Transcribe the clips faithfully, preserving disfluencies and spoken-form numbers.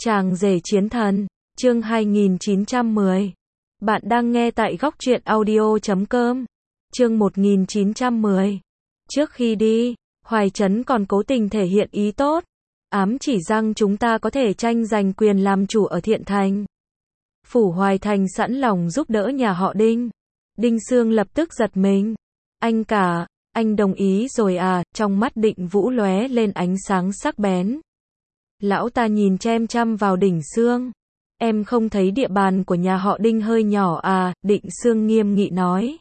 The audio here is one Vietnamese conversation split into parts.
Chàng rể chiến thần, chương hai nghìn chín trăm mười. Bạn đang nghe tại góc truyện audio chấm com. Chương một nghìn chín trăm mười. Trước khi đi, Hoài Trấn còn cố tình thể hiện ý tốt, ám chỉ rằng chúng ta có thể tranh giành quyền làm chủ ở Thiện Thành. Phủ Hoài Thành sẵn lòng giúp đỡ nhà họ Đinh. Đinh Sương lập tức giật mình. Anh cả, anh đồng ý rồi à? Trong mắt Định Vũ lóe lên ánh sáng sắc bén. Lão ta nhìn chăm chăm vào Đinh Sương. Em không thấy địa bàn của nhà họ Đinh hơi nhỏ à? Định Sương nghiêm nghị nói.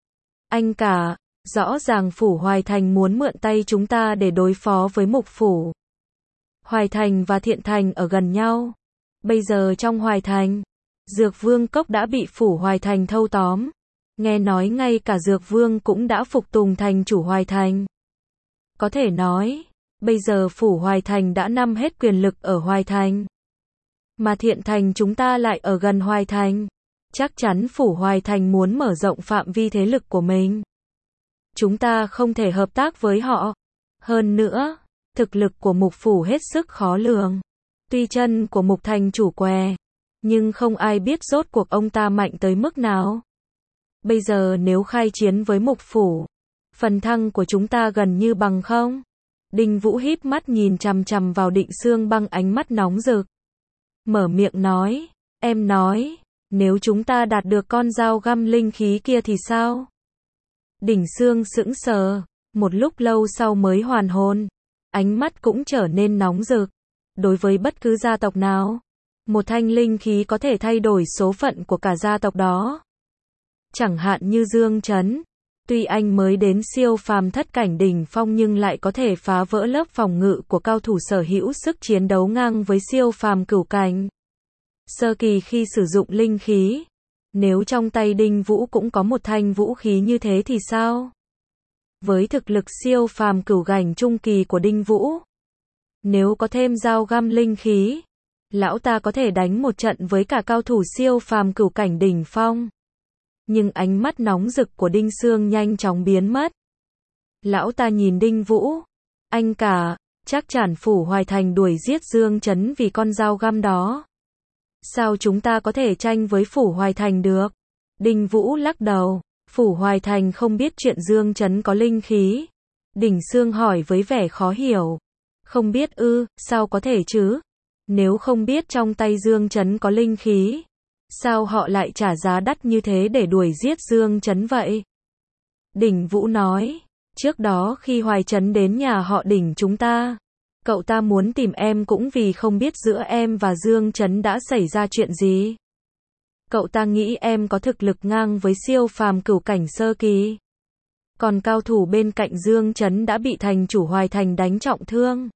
Anh cả, rõ ràng Phủ Hoài Thành muốn mượn tay chúng ta để đối phó với Mục Phủ. Hoài Thành và Thiện Thành ở gần nhau. Bây giờ trong Hoài Thành, Dược Vương Cốc đã bị Phủ Hoài Thành thâu tóm. Nghe nói ngay cả Dược Vương cũng đã phục tùng thành chủ Hoài Thành. Có thể nói, bây giờ Phủ Hoài Thành đã nắm hết quyền lực ở Hoài Thành. Mà Thiện Thành chúng ta lại ở gần Hoài Thành. Chắc chắn Phủ Hoài Thành muốn mở rộng phạm vi thế lực của mình. Chúng ta không thể hợp tác với họ. Hơn nữa, thực lực của Mục Phủ hết sức khó lường. Tuy chân của Mục Thành chủ què, nhưng không ai biết rốt cuộc ông ta mạnh tới mức nào. Bây giờ nếu khai chiến với Mục Phủ, phần thăng của chúng ta gần như bằng không. Đinh Vũ híp mắt nhìn chằm chằm vào Định Sương bằng ánh mắt nóng rực. Mở miệng nói, em nói, nếu chúng ta đạt được con dao găm linh khí kia thì sao? Đinh Sương sững sờ, một lúc lâu sau mới hoàn hồn. Ánh mắt cũng trở nên nóng rực. Đối với bất cứ gia tộc nào, một thanh linh khí có thể thay đổi số phận của cả gia tộc đó. Chẳng hạn như Dương Trấn, tuy anh mới đến siêu phàm thất cảnh đỉnh phong nhưng lại có thể phá vỡ lớp phòng ngự của cao thủ sở hữu sức chiến đấu ngang với siêu phàm cửu cảnh. Sơ kỳ khi sử dụng linh khí, nếu trong tay Đinh Vũ cũng có một thanh vũ khí như thế thì sao? Với thực lực siêu phàm cửu cảnh trung kỳ của Đinh Vũ, nếu có thêm dao găm linh khí, lão ta có thể đánh một trận với cả cao thủ siêu phàm cửu cảnh đỉnh phong. Nhưng ánh mắt nóng rực của Đinh Sương nhanh chóng biến mất. Lão ta nhìn Đinh Vũ. Anh cả, chắc chắn Phủ Hoài Thành đuổi giết Dương Trấn vì con dao găm đó. Sao chúng ta có thể tranh với Phủ Hoài Thành được? Đinh Vũ lắc đầu. Phủ Hoài Thành không biết chuyện Dương Trấn có linh khí. Đinh Sương hỏi với vẻ khó hiểu. Không biết ư, sao có thể chứ? Nếu không biết trong tay Dương Trấn có linh khí, sao họ lại trả giá đắt như thế để đuổi giết Dương Trấn vậy? Đinh Vũ nói, trước đó khi Hoài Trấn đến nhà họ Đinh chúng ta, cậu ta muốn tìm em cũng vì không biết giữa em và Dương Trấn đã xảy ra chuyện gì. Cậu ta nghĩ em có thực lực ngang với siêu phàm cửu cảnh sơ kỳ. Còn cao thủ bên cạnh Dương Trấn đã bị thành chủ Hoài Thành đánh trọng thương.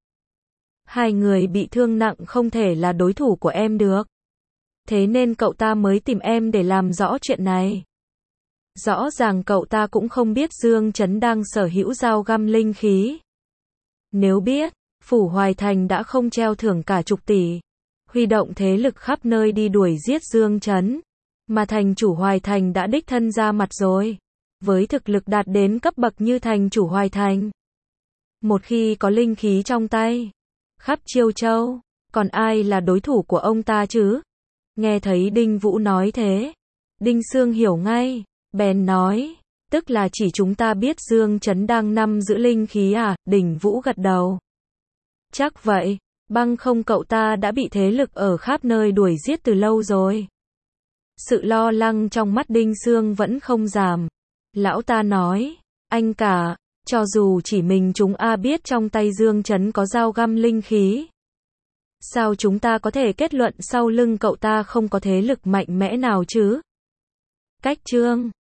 Hai người bị thương nặng không thể là đối thủ của em được. Thế nên cậu ta mới tìm em để làm rõ chuyện này. Rõ ràng cậu ta cũng không biết Dương Trấn đang sở hữu dao găm linh khí. Nếu biết, Phủ Hoài Thành đã không treo thưởng cả chục tỷ, huy động thế lực khắp nơi đi đuổi giết Dương Trấn. Mà thành chủ Hoài Thành đã đích thân ra mặt rồi. Với thực lực đạt đến cấp bậc như thành chủ Hoài Thành, một khi có linh khí trong tay, khắp Chiêu Châu, còn ai là đối thủ của ông ta chứ? Nghe thấy Đinh Vũ nói thế, Đinh Sương hiểu ngay, bèn nói, tức là chỉ chúng ta biết Dương Trấn đang nắm giữ linh khí à? Đinh Vũ gật đầu. Chắc vậy, bằng không cậu ta đã bị thế lực ở khắp nơi đuổi giết từ lâu rồi. Sự lo lắng trong mắt Đinh Sương vẫn không giảm. Lão ta nói, anh cả, cho dù chỉ mình chúng a biết trong tay Dương Trấn có dao găm linh khí, sao chúng ta có thể kết luận sau lưng cậu ta không có thế lực mạnh mẽ nào chứ? Cách chương